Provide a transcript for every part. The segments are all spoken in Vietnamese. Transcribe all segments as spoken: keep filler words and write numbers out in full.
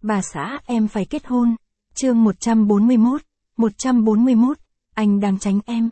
Bà xã em phải kết hôn. Chương một trăm bốn mươi mốt. một trăm bốn mươi mốt. Anh đang tránh em.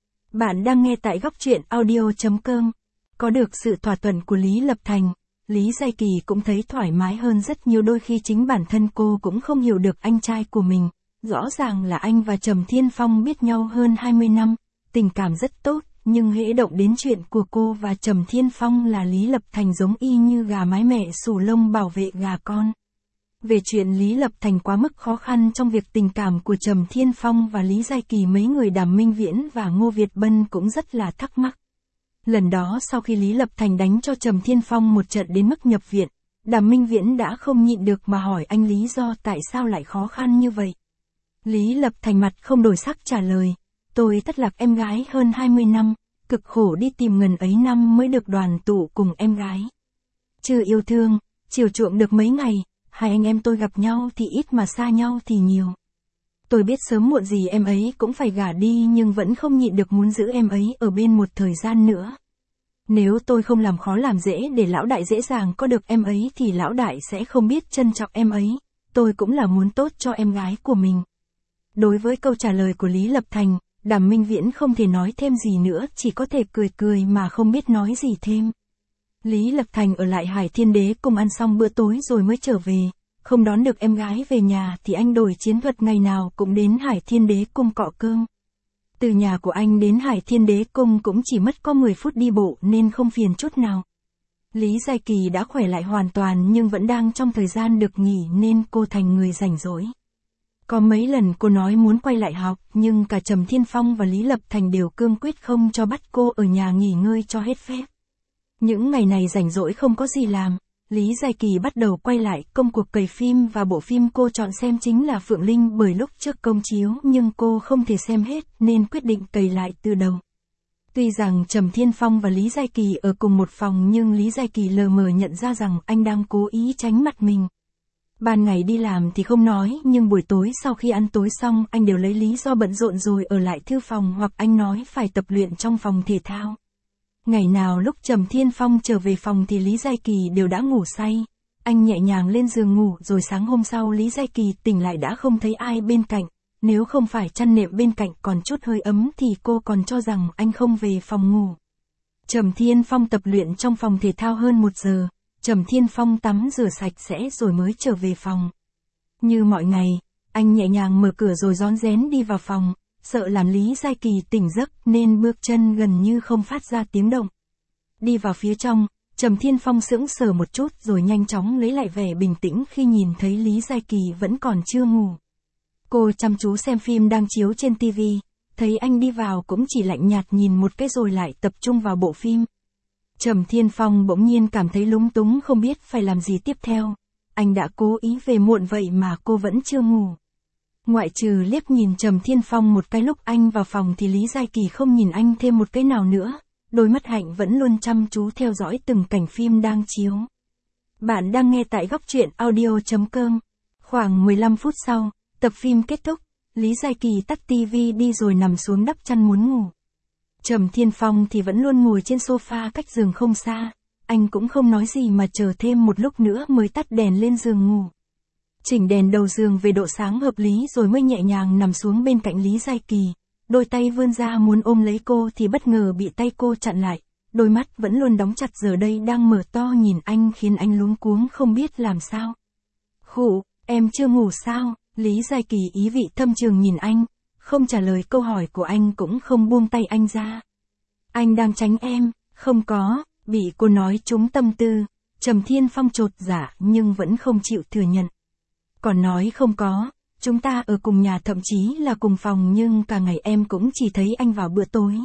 Bạn đang nghe tại góc truyện audio chấm com. Có được sự thỏa thuận của Lý Lập Thành, Lý Giai Kỳ cũng thấy thoải mái hơn rất nhiều, đôi khi chính bản thân cô cũng không hiểu được anh trai của mình. Rõ ràng là anh và Trầm Thiên Phong biết nhau hơn hai mươi năm, tình cảm rất tốt, nhưng hễ động đến chuyện của cô và Trầm Thiên Phong là Lý Lập Thành giống y như gà mái mẹ xù lông bảo vệ gà con. Về chuyện Lý Lập Thành quá mức khó khăn trong việc tình cảm của Trầm Thiên Phong và Lý Giai Kỳ, mấy người Đàm Minh Viễn và Ngô Việt Bân cũng rất là thắc mắc. Lần đó sau khi Lý Lập Thành đánh cho Trầm Thiên Phong một trận đến mức nhập viện, Đàm Minh Viễn đã không nhịn được mà hỏi anh lý do tại sao lại khó khăn như vậy. Lý Lập Thành mặt không đổi sắc trả lời, tôi thất lạc em gái hơn hai mươi năm, cực khổ đi tìm ngần ấy năm mới được đoàn tụ cùng em gái. Chưa yêu thương, chiều chuộng được mấy ngày, hai anh em tôi gặp nhau thì ít mà xa nhau thì nhiều. Tôi biết sớm muộn gì em ấy cũng phải gả đi, nhưng vẫn không nhịn được muốn giữ em ấy ở bên một thời gian nữa. Nếu tôi không làm khó làm dễ để lão đại dễ dàng có được em ấy thì lão đại sẽ không biết trân trọng em ấy. Tôi cũng là muốn tốt cho em gái của mình. Đối với câu trả lời của Lý Lập Thành, Đàm Minh Viễn không thể nói thêm gì nữa, chỉ có thể cười cười mà không biết nói gì thêm. Lý Lập Thành ở lại Hải Thiên Đế cùng ăn xong bữa tối rồi mới trở về. Không đón được em gái về nhà thì anh đổi chiến thuật, ngày nào cũng đến Hải Thiên Đế cung cọ cơm. Từ nhà của anh đến Hải Thiên Đế cung cũng chỉ mất có mười phút đi bộ nên không phiền chút nào. Lý Giai Kỳ đã khỏe lại hoàn toàn nhưng vẫn đang trong thời gian được nghỉ nên cô thành người rảnh rỗi. Có mấy lần cô nói muốn quay lại học, nhưng cả Trầm Thiên Phong và Lý Lập Thành đều cương quyết không cho bắt cô ở nhà nghỉ ngơi cho hết phép. Những ngày này rảnh rỗi không có gì làm, Lý Giai Kỳ bắt đầu quay lại công cuộc cày phim, và bộ phim cô chọn xem chính là Phượng Linh, bởi lúc trước công chiếu nhưng cô không thể xem hết nên quyết định cày lại từ đầu. Tuy rằng Trầm Thiên Phong và Lý Giai Kỳ ở cùng một phòng nhưng Lý Giai Kỳ lờ mờ nhận ra rằng anh đang cố ý tránh mặt mình. Ban ngày đi làm thì không nói, nhưng buổi tối sau khi ăn tối xong anh đều lấy lý do bận rộn rồi ở lại thư phòng, hoặc anh nói phải tập luyện trong phòng thể thao. Ngày nào lúc Trầm Thiên Phong trở về phòng thì Lý Giai Kỳ đều đã ngủ say. Anh nhẹ nhàng lên giường ngủ, rồi sáng hôm sau Lý Giai Kỳ tỉnh lại đã không thấy ai bên cạnh. Nếu không phải chăn nệm bên cạnh còn chút hơi ấm thì cô còn cho rằng anh không về phòng ngủ. Trầm Thiên Phong tập luyện trong phòng thể thao hơn một giờ. Trầm Thiên Phong tắm rửa sạch sẽ rồi mới trở về phòng. Như mọi ngày, anh nhẹ nhàng mở cửa rồi rón rén đi vào phòng. Sợ làm Lý Giai Kỳ tỉnh giấc nên bước chân gần như không phát ra tiếng động. Đi vào phía trong, Trầm Thiên Phong sững sờ một chút rồi nhanh chóng lấy lại vẻ bình tĩnh khi nhìn thấy Lý Giai Kỳ vẫn còn chưa ngủ. Cô chăm chú xem phim đang chiếu trên tivi, thấy anh đi vào cũng chỉ lạnh nhạt nhìn một cái rồi lại tập trung vào bộ phim. Trầm Thiên Phong bỗng nhiên cảm thấy lúng túng không biết phải làm gì tiếp theo. Anh đã cố ý về muộn vậy mà cô vẫn chưa ngủ. Ngoại trừ liếc nhìn Trầm Thiên Phong một cái lúc anh vào phòng thì Lý Giai Kỳ không nhìn anh thêm một cái nào nữa, đôi mắt hạnh vẫn luôn chăm chú theo dõi từng cảnh phim đang chiếu. Bạn đang nghe tại góc truyện audio chấm com. Khoảng mười lăm phút sau, tập phim kết thúc, Lý Giai Kỳ tắt tivi đi rồi nằm xuống đắp chăn muốn ngủ. Trầm Thiên Phong thì vẫn luôn ngồi trên sofa cách giường không xa, anh cũng không nói gì mà chờ thêm một lúc nữa mới tắt đèn lên giường ngủ. Chỉnh đèn đầu giường về độ sáng hợp lý rồi mới nhẹ nhàng nằm xuống bên cạnh Lý Giai Kỳ, đôi tay vươn ra muốn ôm lấy cô thì bất ngờ bị tay cô chặn lại, đôi mắt vẫn luôn đóng chặt giờ đây đang mở to nhìn anh khiến anh luống cuống không biết làm sao. Khụ, em chưa ngủ sao? Lý Giai Kỳ ý vị thâm trường nhìn anh, không trả lời câu hỏi của anh cũng không buông tay anh ra. Anh đang tránh em, không có, bị cô nói trúng tâm tư, Trầm Thiên Phong chột dạ nhưng vẫn không chịu thừa nhận. Còn nói không có, chúng ta ở cùng nhà thậm chí là cùng phòng nhưng cả ngày em cũng chỉ thấy anh vào bữa tối.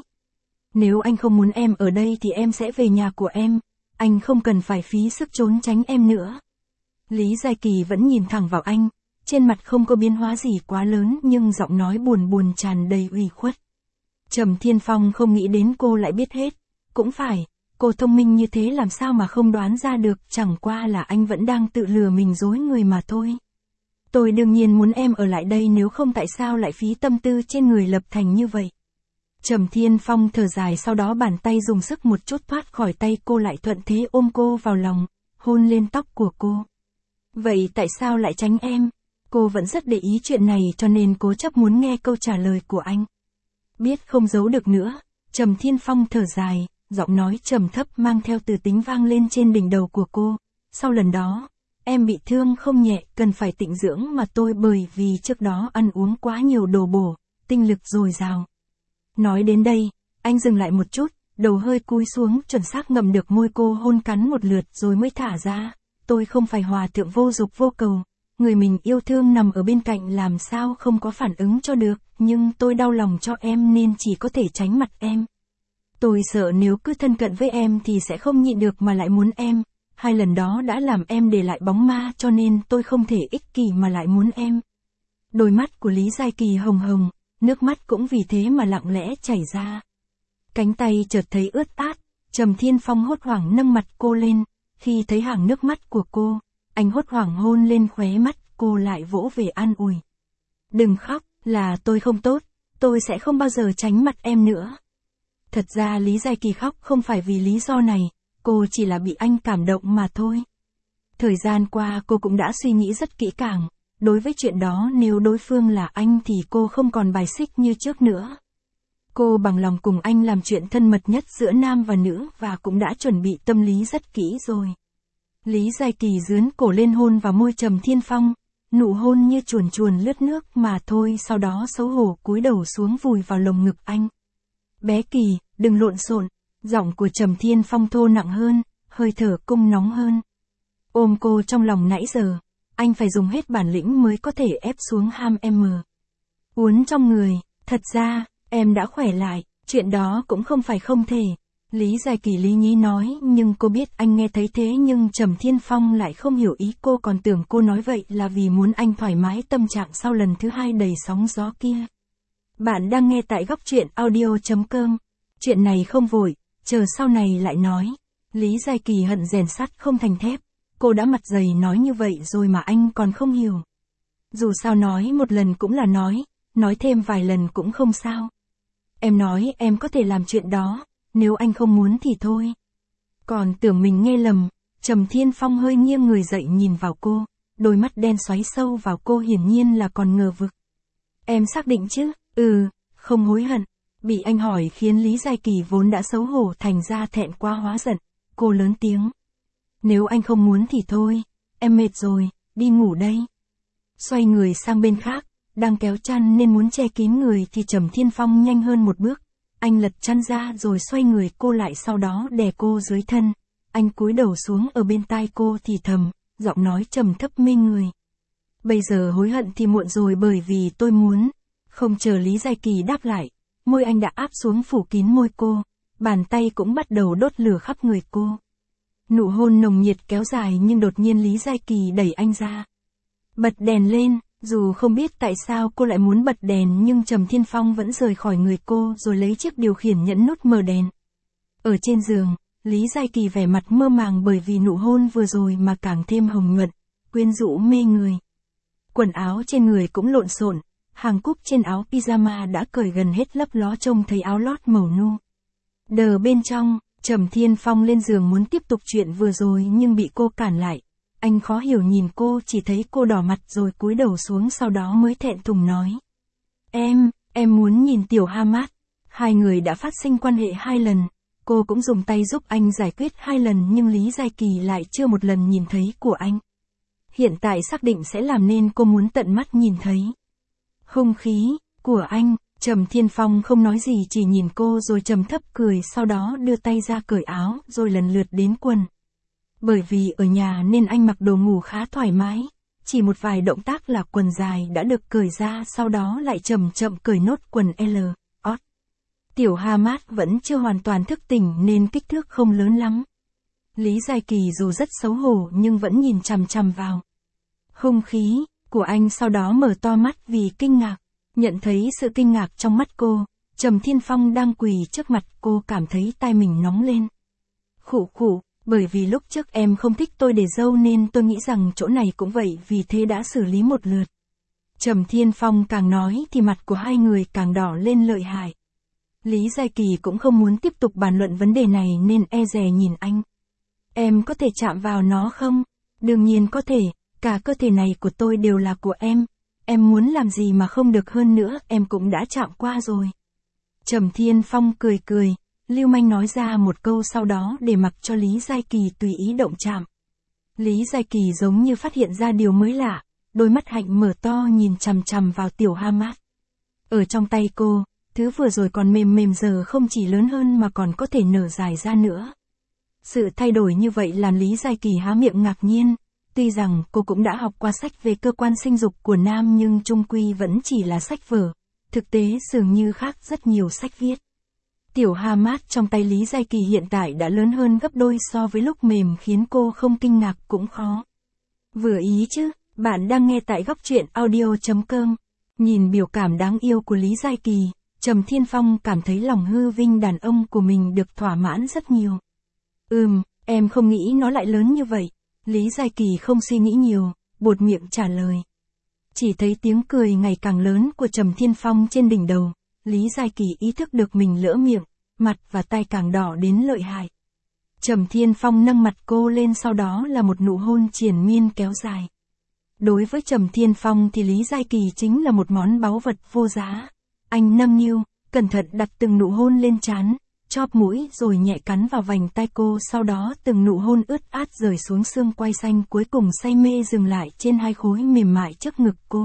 Nếu anh không muốn em ở đây thì em sẽ về nhà của em, anh không cần phải phí sức trốn tránh em nữa. Lý Giai Kỳ vẫn nhìn thẳng vào anh, trên mặt không có biến hóa gì quá lớn nhưng giọng nói buồn buồn tràn đầy ủy khuất. Trầm Thiên Phong không nghĩ đến cô lại biết hết, cũng phải, cô thông minh như thế làm sao mà không đoán ra được, chẳng qua là anh vẫn đang tự lừa mình dối người mà thôi. Tôi đương nhiên muốn em ở lại đây, nếu không tại sao lại phí tâm tư trên người Lập Thành như vậy. Trầm Thiên Phong thở dài, sau đó bàn tay dùng sức một chút thoát khỏi tay cô lại thuận thế ôm cô vào lòng, hôn lên tóc của cô. Vậy tại sao lại tránh em? Cô vẫn rất để ý chuyện này cho nên cố chấp muốn nghe câu trả lời của anh. Biết không giấu được nữa, Trầm Thiên Phong thở dài, giọng nói trầm thấp mang theo từ tính vang lên trên đỉnh đầu của cô. Sau lần đó, em bị thương không nhẹ, cần phải tịnh dưỡng mà tôi bởi vì trước đó ăn uống quá nhiều đồ bổ, tinh lực dồi dào. Nói đến đây, anh dừng lại một chút, đầu hơi cúi xuống chuẩn xác ngậm được môi cô hôn cắn một lượt rồi mới thả ra. Tôi không phải hòa thượng vô dục vô cầu, người mình yêu thương nằm ở bên cạnh làm sao không có phản ứng cho được, nhưng tôi đau lòng cho em nên chỉ có thể tránh mặt em. Tôi sợ nếu cứ thân cận với em thì sẽ không nhịn được mà lại muốn em, hai lần đó đã làm em để lại bóng ma cho nên tôi không thể ích kỷ mà lại muốn em. Đôi mắt của Lý Giai Kỳ hồng hồng, nước mắt cũng vì thế mà lặng lẽ chảy ra. Cánh tay chợt thấy ướt át, Trầm Thiên Phong hốt hoảng nâng mặt cô lên, khi thấy hàng nước mắt của cô, anh hốt hoảng hôn lên khóe mắt, cô lại vỗ về an ủi. Đừng khóc, là tôi không tốt, tôi sẽ không bao giờ tránh mặt em nữa. Thật ra Lý Giai Kỳ khóc không phải vì lý do này, cô chỉ là bị anh cảm động mà thôi. Thời gian qua cô cũng đã suy nghĩ rất kỹ càng, đối với chuyện đó nếu đối phương là anh thì cô không còn bài xích như trước nữa. Cô bằng lòng cùng anh làm chuyện thân mật nhất giữa nam và nữ và cũng đã chuẩn bị tâm lý rất kỹ rồi. Lý Giai Kỳ dướn cổ lên hôn vào môi Trầm Thiên Phong, nụ hôn như chuồn chuồn lướt nước mà thôi, sau đó xấu hổ cúi đầu xuống vùi vào lồng ngực anh. Bé Kỳ, đừng lộn xộn, giọng của Trầm Thiên Phong thô nặng hơn, hơi thở cung nóng hơn. Ôm cô trong lòng nãy giờ, anh phải dùng hết bản lĩnh mới có thể ép xuống ham em mờ. Uốn trong người, thật ra, em đã khỏe lại, chuyện đó cũng không phải không thể. Lý Giai Kỳ lý nhí nói, nhưng cô biết anh nghe thấy thế nhưng Trầm Thiên Phong lại không hiểu ý cô, còn tưởng cô nói vậy là vì muốn anh thoải mái tâm trạng sau lần thứ hai đầy sóng gió kia. Bạn đang nghe tại góc truyện audio chấm com. Chuyện này không vội, chờ sau này lại nói. Lý Giai Kỳ hận rèn sắt không thành thép. Cô đã mặt dày nói như vậy rồi mà anh còn không hiểu. Dù sao nói một lần cũng là nói, nói thêm vài lần cũng không sao. Em nói em có thể làm chuyện đó, nếu anh không muốn thì thôi. Còn tưởng mình nghe lầm, Trầm Thiên Phong hơi nghiêng người dậy nhìn vào cô, đôi mắt đen xoáy sâu vào cô hiển nhiên là còn ngờ vực. Em xác định chứ? Ừ, không hối hận. Bị anh hỏi khiến Lý Giai Kỳ vốn đã xấu hổ thành ra thẹn quá hóa giận, cô lớn tiếng. Nếu anh không muốn thì thôi, em mệt rồi, đi ngủ đây. Xoay người sang bên khác, đang kéo chăn nên muốn che kín người thì Trầm Thiên Phong nhanh hơn một bước. Anh lật chăn ra rồi xoay người cô lại, sau đó đè cô dưới thân. Anh cúi đầu xuống ở bên tai cô thì thầm, giọng nói trầm thấp mê người. Bây giờ hối hận thì muộn rồi bởi vì tôi muốn. Không chờ Lý Giai Kỳ đáp lại, môi anh đã áp xuống phủ kín môi cô, bàn tay cũng bắt đầu đốt lửa khắp người cô. Nụ hôn nồng nhiệt kéo dài nhưng đột nhiên Lý Giai Kỳ đẩy anh ra. Bật đèn lên, dù không biết tại sao cô lại muốn bật đèn nhưng Trầm Thiên Phong vẫn rời khỏi người cô rồi lấy chiếc điều khiển nhấn nút mở đèn. Ở trên giường, Lý Giai Kỳ vẻ mặt mơ màng bởi vì nụ hôn vừa rồi mà càng thêm hồng nhuận, quyến rũ mê người. Quần áo trên người cũng lộn xộn, hàng cúc trên áo pyjama đã cởi gần hết lấp ló trông thấy áo lót màu nu. Đờ bên trong, Trầm Thiên Phong lên giường muốn tiếp tục chuyện vừa rồi nhưng bị cô cản lại. Anh khó hiểu nhìn cô, chỉ thấy cô đỏ mặt rồi cúi đầu xuống, sau đó mới thẹn thùng nói. Em, em muốn nhìn Tiểu Hamad. Hai người đã phát sinh quan hệ hai lần. Cô cũng dùng tay giúp anh giải quyết hai lần nhưng Lý Giai Kỳ lại chưa một lần nhìn thấy của anh. Hiện tại xác định sẽ làm nên cô muốn tận mắt nhìn thấy. Hung khí của anh. Trầm Thiên Phong không nói gì chỉ nhìn cô rồi trầm thấp cười, sau đó đưa tay ra cởi áo rồi lần lượt đến quần. Bởi vì ở nhà nên anh mặc đồ ngủ khá thoải mái, chỉ một vài động tác là quần dài đã được cởi ra, sau đó lại chậm chậm cởi nốt quần L, ót. Tiểu Hamad vẫn chưa hoàn toàn thức tỉnh nên kích thước không lớn lắm. Lý Giai Kỳ dù rất xấu hổ nhưng vẫn nhìn chằm chằm vào hung khí của anh, sau đó mở to mắt vì kinh ngạc. Nhận thấy sự kinh ngạc trong mắt cô, Trầm Thiên Phong đang quỳ trước mặt cô cảm thấy tai mình nóng lên. Khụ khụ, bởi vì lúc trước em không thích tôi để dâu nên tôi nghĩ rằng chỗ này cũng vậy, vì thế đã xử lý một lượt. Trầm Thiên Phong càng nói thì mặt của hai người càng đỏ lên lợi hại. Lý Giai Kỳ cũng không muốn tiếp tục bàn luận vấn đề này nên e dè nhìn anh. Em có thể chạm vào nó không? Đương nhiên có thể, Cả cơ thể này của tôi đều là của em. Em muốn làm gì mà không được hơn nữa, em cũng đã chạm qua rồi. Trầm Thiên Phong cười cười, lưu manh nói ra một câu sau đó để mặc cho Lý Giai Kỳ tùy ý động chạm. Lý Giai Kỳ giống như phát hiện ra điều mới lạ, đôi mắt hạnh mở to nhìn chằm chằm vào tiểu Hamad. Ở trong tay cô, thứ vừa rồi còn mềm mềm giờ không chỉ lớn hơn mà còn có thể nở dài ra nữa. Sự thay đổi như vậy làm Lý Giai Kỳ há miệng ngạc nhiên, tuy rằng cô cũng đã học qua sách về cơ quan sinh dục của nam nhưng chung quy vẫn chỉ là sách vở, thực tế dường như khác rất nhiều sách viết. Tiểu Hamad trong tay Lý Giai Kỳ hiện tại đã lớn hơn gấp đôi so với lúc mềm khiến cô không kinh ngạc cũng khó. Vừa ý chứ, bạn đang nghe tại góc truyện audio chấm com. Nhìn biểu cảm đáng yêu của Lý Giai Kỳ, Trầm Thiên Phong cảm thấy lòng hư vinh đàn ông của mình được thỏa mãn rất nhiều. Ừm, em không nghĩ nó lại lớn như vậy. Lý Giai Kỳ không suy nghĩ nhiều, buột miệng trả lời. Chỉ thấy tiếng cười ngày càng lớn của Trầm Thiên Phong trên đỉnh đầu, Lý Giai Kỳ ý thức được mình lỡ miệng, mặt và tay càng đỏ đến lợi hại. Trầm Thiên Phong nâng mặt cô lên sau đó là một nụ hôn triền miên kéo dài. Đối với Trầm Thiên Phong thì Lý Giai Kỳ chính là một món báu vật vô giá. Anh nâng niu, cẩn thận đặt từng nụ hôn lên trán, chóp mũi rồi nhẹ cắn vào vành tai cô, sau đó từng nụ hôn ướt át rời xuống xương quai xanh, cuối cùng say mê dừng lại trên hai khối mềm mại trước ngực cô.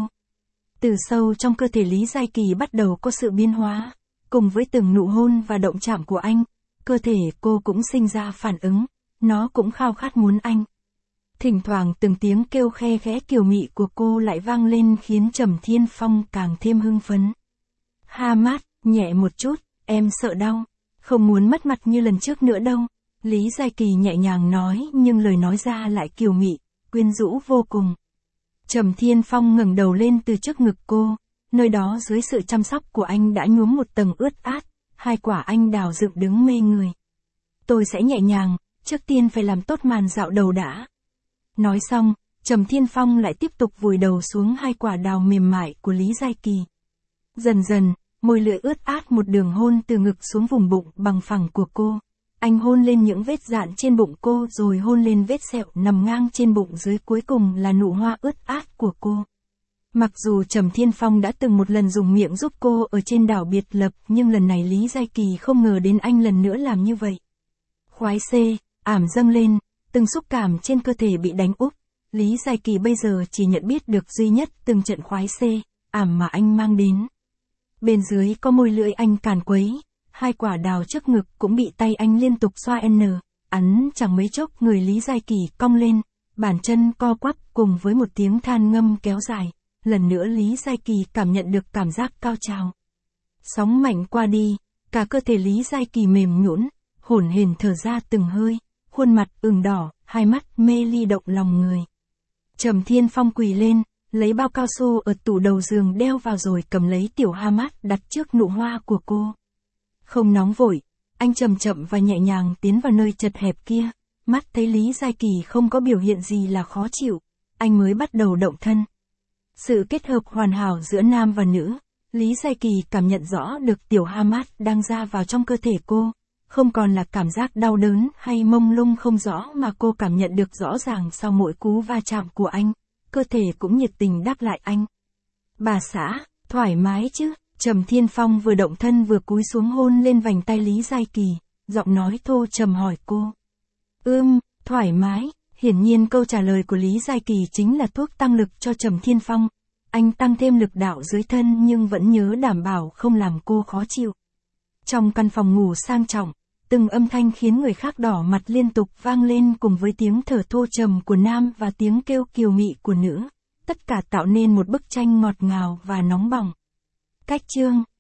Từ sâu trong cơ thể Lý Giai Kỳ bắt đầu có sự biến hóa, cùng với từng nụ hôn và động chạm của anh, cơ thể cô cũng sinh ra phản ứng, nó cũng khao khát muốn anh. Thỉnh thoảng từng tiếng kêu khe khẽ kiều mị của cô lại vang lên khiến Trầm Thiên Phong càng thêm hưng phấn. Hamad, nhẹ một chút, em sợ đau, không muốn mất mặt như lần trước nữa đâu. Lý Giai Kỳ nhẹ nhàng nói nhưng lời nói ra lại kiều mị, quyến rũ vô cùng. Trầm Thiên Phong ngẩng đầu lên từ trước ngực cô, nơi đó dưới sự chăm sóc của anh đã nhuốm một tầng ướt át, hai quả anh đào dựng đứng mê người. Tôi sẽ nhẹ nhàng, trước tiên phải làm tốt màn dạo đầu đã. Nói xong, Trầm Thiên Phong lại tiếp tục vùi đầu xuống hai quả đào mềm mại của Lý Giai Kỳ. Dần dần, môi lưỡi ướt át một đường hôn từ ngực xuống vùng bụng bằng phẳng của cô. Anh hôn lên những vết dạn trên bụng cô rồi hôn lên vết sẹo nằm ngang trên bụng dưới, cuối cùng là nụ hoa ướt át của cô. Mặc dù Trầm Thiên Phong đã từng một lần dùng miệng giúp cô ở trên đảo biệt lập nhưng lần này Lý Giai Kỳ không ngờ đến anh lần nữa làm như vậy. Khoái xê, ảm dâng lên, từng xúc cảm trên cơ thể bị đánh úp. Lý Giai Kỳ bây giờ chỉ nhận biết được duy nhất từng trận khoái xê, ảm mà anh mang đến. Bên dưới có môi lưỡi anh càn quấy, hai quả đào trước ngực cũng bị tay anh liên tục xoa n, ấn chẳng mấy chốc người Lý Giai Kỳ cong lên, bàn chân co quắp cùng với một tiếng than ngâm kéo dài. Lần nữa Lý Giai Kỳ cảm nhận được cảm giác cao trào. Sóng mạnh qua đi, cả cơ thể Lý Giai Kỳ mềm nhũn, hổn hển thở ra từng hơi, khuôn mặt ửng đỏ, hai mắt mê ly động lòng người. Trầm Thiên Phong quỳ lên, lấy bao cao su ở tủ đầu giường đeo vào rồi cầm lấy tiểu Hamad đặt trước nụ hoa của cô. Không nóng vội, anh chậm chậm và nhẹ nhàng tiến vào nơi chật hẹp kia, mắt thấy Lý Giai Kỳ không có biểu hiện gì là khó chịu, anh mới bắt đầu động thân. Sự kết hợp hoàn hảo giữa nam và nữ, Lý Giai Kỳ cảm nhận rõ được tiểu Hamad đang ra vào trong cơ thể cô, không còn là cảm giác đau đớn hay mông lung không rõ mà cô cảm nhận được rõ ràng sau mỗi cú va chạm của anh, cơ thể cũng nhiệt tình đáp lại anh. Bà xã, thoải mái chứ? Trầm Thiên Phong vừa động thân vừa cúi xuống hôn lên vành tay Lý Giai Kỳ, giọng nói thô trầm hỏi cô. Ưm, thoải mái. Hiển nhiên câu trả lời của Lý Giai Kỳ chính là thuốc tăng lực cho Trầm Thiên Phong. Anh tăng thêm lực đạo dưới thân nhưng vẫn nhớ đảm bảo không làm cô khó chịu. Trong căn phòng ngủ sang trọng, từng âm thanh khiến người khác đỏ mặt liên tục vang lên cùng với tiếng thở thô trầm của nam và tiếng kêu kiều mị của nữ. Tất cả tạo nên một bức tranh ngọt ngào và nóng bỏng. Cách chương